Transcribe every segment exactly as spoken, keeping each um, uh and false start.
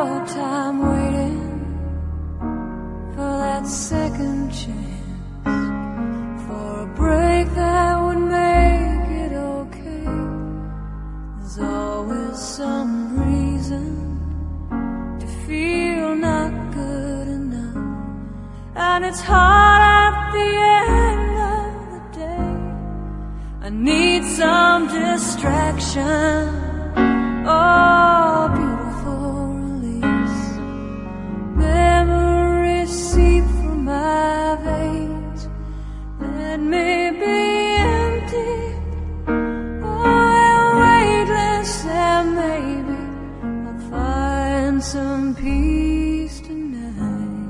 all the time waiting for that second chance, for a break that would make it okay. There's always some reason to feel not good enough, and it's hard at the end of the day. I need some distraction. Oh, beautiful release. Memories seep from my veins. Let me be empty. Oh, and weightless, and maybe I'll find some peace tonight.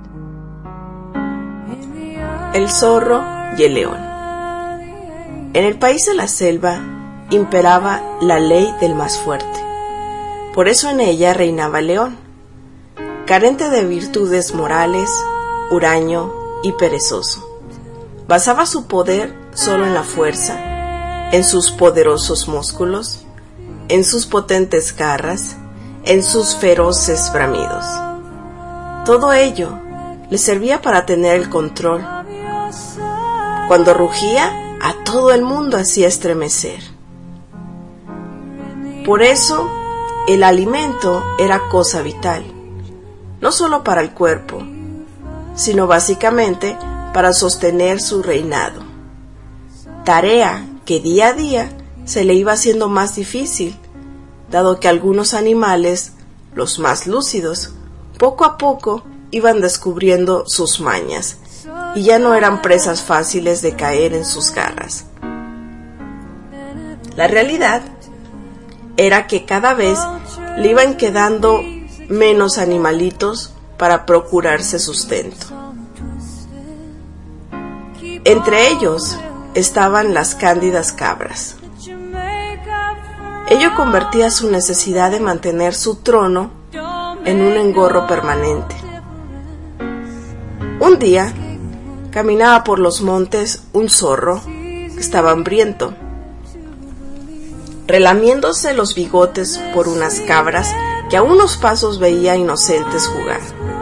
El zorro y el león. En el país de la selva imperaba la ley del más fuerte. Por eso en ella reinaba el león, carente de virtudes morales, huraño y perezoso. Basaba su poder solo en la fuerza, en sus poderosos músculos, en sus potentes garras, en sus feroces bramidos. Todo ello le servía para tener el control. Cuando rugía, a todo el mundo hacía estremecer. Por eso, el alimento era cosa vital, no solo para el cuerpo, sino básicamente para sostener su reinado. Tarea que día a día se le iba haciendo más difícil, dado que algunos animales, los más lúcidos, poco a poco iban descubriendo sus mañas y ya no eran presas fáciles de caer en sus garras. La realidad era que cada vez le iban quedando menos animalitos para procurarse sustento. Entre ellos estaban las cándidas cabras. Ello convertía su necesidad de mantener su trono en un engorro permanente. Un día, caminaba por los montes un zorro que estaba hambriento, relamiéndose los bigotes por unas cabras que a unos pasos veía inocentes jugar.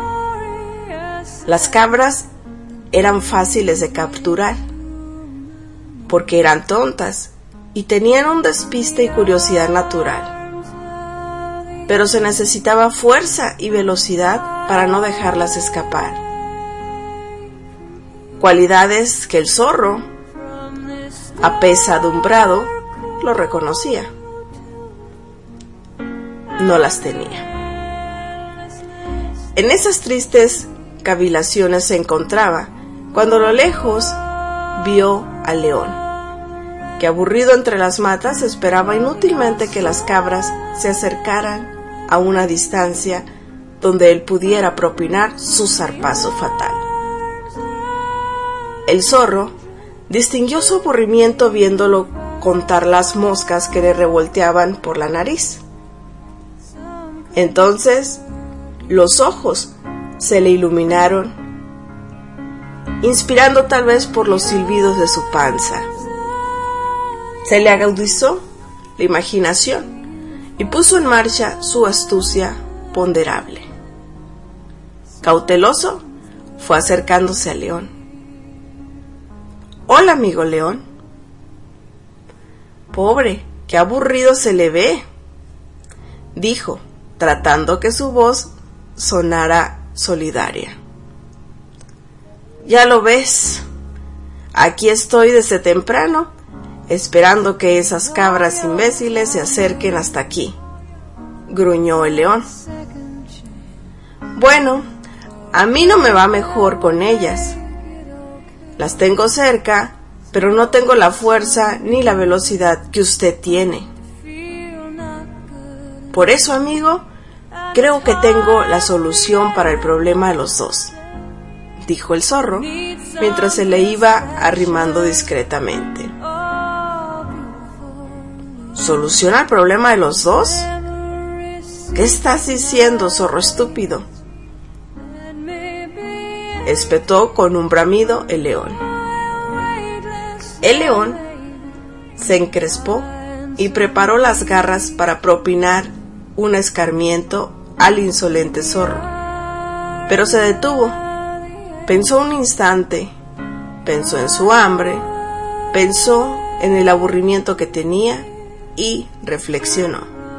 Las cabras eran fáciles de capturar, porque eran tontas y tenían un despiste y curiosidad natural. Pero se necesitaba fuerza y velocidad para no dejarlas escapar. Cualidades que el zorro, apesadumbrado, lo reconocía. No las tenía. En esas tristes cavilaciones se encontraba cuando a lo lejos vio al león, que aburrido entre las matas esperaba inútilmente que las cabras se acercaran a una distancia donde él pudiera propinar su zarpazo fatal. El zorro distinguió su aburrimiento viéndolo contar las moscas que le revolteaban por la nariz. Entonces, los ojos se le iluminaron, inspirando tal vez por los silbidos de su panza. Se le agudizó la imaginación y puso en marcha su astucia ponderable. Cauteloso, fue acercándose al león. «Hola, amigo león». «Pobre, qué aburrido se le ve», dijo, tratando que su voz sonara solidaria. «Ya lo ves, aquí estoy desde temprano, esperando que esas cabras imbéciles se acerquen hasta aquí», gruñó el león. «Bueno, a mí no me va mejor con ellas. Las tengo cerca, pero no tengo la fuerza ni la velocidad que usted tiene. Por eso, amigo, creo que tengo la solución para el problema de los dos», dijo el zorro, mientras se le iba arrimando discretamente. «¿Soluciona el problema de los dos? ¿Qué estás diciendo, zorro estúpido?», espetó con un bramido el león. El león se encrespó y preparó las garras para propinar un escarmiento al insolente zorro, pero se detuvo. Pensó un instante, pensó en su hambre, pensó en el aburrimiento que tenía y reflexionó.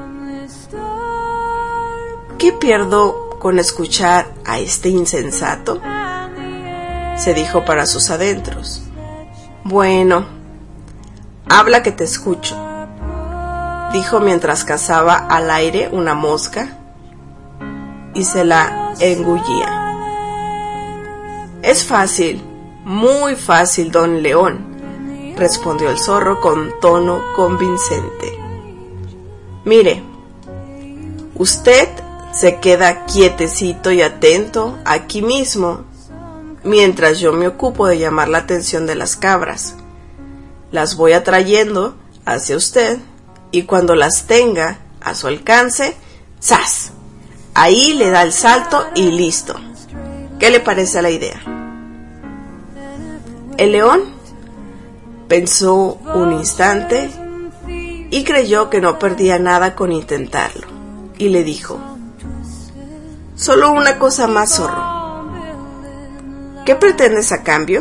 ¿Qué pierdo con escuchar a este insensato?, se dijo para sus adentros. Bueno, habla que te escucho, dijo mientras cazaba al aire una mosca y se la engullía. Es fácil, muy fácil, don León, respondió el zorro con tono convincente. Mire, usted se queda quietecito y atento aquí mismo mientras yo me ocupo de llamar la atención de las cabras. Las voy atrayendo hacia usted y cuando las tenga a su alcance, ¡zas!, ahí le da el salto y listo. ¿Qué le parece la idea? El león pensó un instante y creyó que no perdía nada con intentarlo, y le dijo: solo una cosa más, zorro. ¿Qué pretendes a cambio?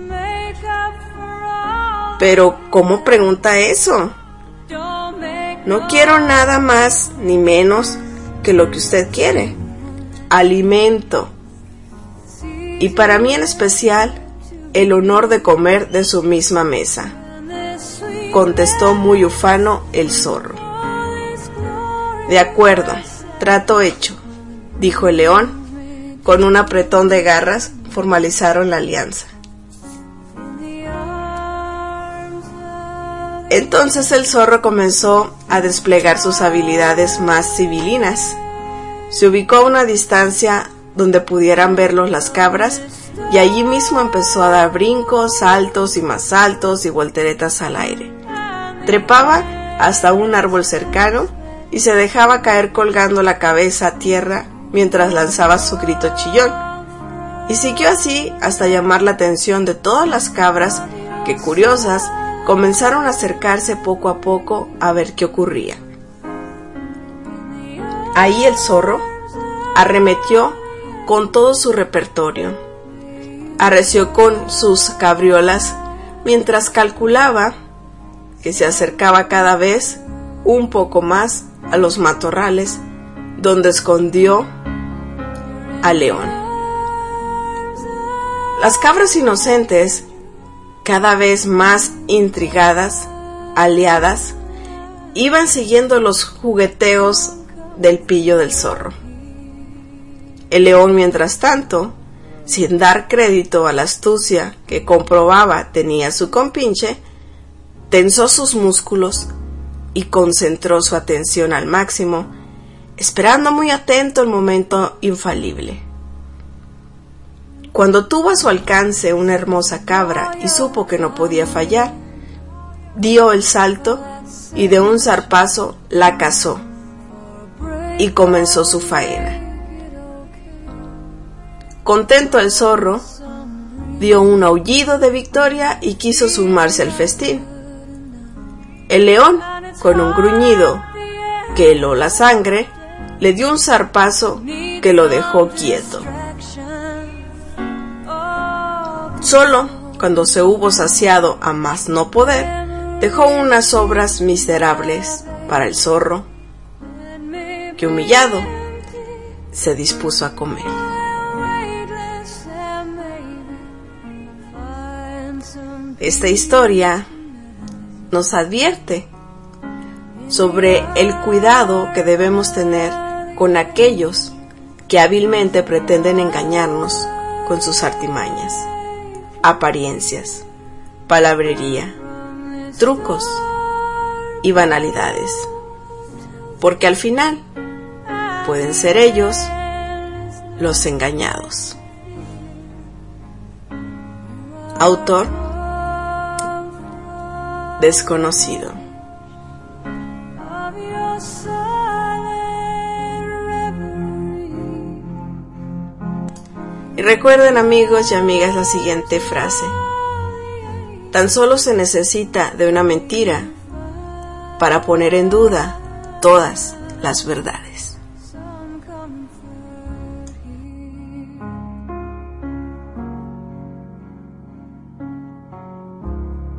Pero, ¿cómo pregunta eso? No quiero nada más ni menos que lo que usted quiere: alimento. Y para mí en especial, el honor de comer de su misma mesa, contestó muy ufano el zorro. De acuerdo, trato hecho, dijo el león. Con un apretón de garras formalizaron la alianza. Entonces el zorro comenzó a desplegar sus habilidades más civilinas. Se ubicó a una distancia donde pudieran verlos las cabras y allí mismo empezó a dar brincos, saltos y más saltos y volteretas al aire. Trepaba hasta un árbol cercano y se dejaba caer colgando la cabeza a tierra mientras lanzaba su grito chillón. Y siguió así hasta llamar la atención de todas las cabras que, curiosas, comenzaron a acercarse poco a poco a ver qué ocurría. Ahí el zorro arremetió con todo su repertorio. Arreció con sus cabriolas mientras calculaba que se acercaba cada vez un poco más a los matorrales donde escondió al león. Las cabras inocentes, cada vez más intrigadas, aliadas, iban siguiendo los jugueteos del pillo del zorro. El león, mientras tanto, sin dar crédito a la astucia que comprobaba tenía su compinche, tensó sus músculos y concentró su atención al máximo, esperando muy atento el momento infalible. Cuando tuvo a su alcance una hermosa cabra y supo que no podía fallar, dio el salto y de un zarpazo la cazó y comenzó su faena. Contento el zorro, dio un aullido de victoria y quiso sumarse al festín. El león, con un gruñido que heló la sangre, le dio un zarpazo que lo dejó quieto. Solo cuando se hubo saciado a más no poder, dejó unas sobras miserables para el zorro, que humillado se dispuso a comer. Esta historia nos advierte sobre el cuidado que debemos tener con aquellos que hábilmente pretenden engañarnos con sus artimañas, apariencias, palabrería, trucos y banalidades, porque al final pueden ser ellos los engañados. Autor desconocido. Y recuerden, amigos y amigas, la siguiente frase: tan solo se necesita de una mentira para poner en duda todas las verdades.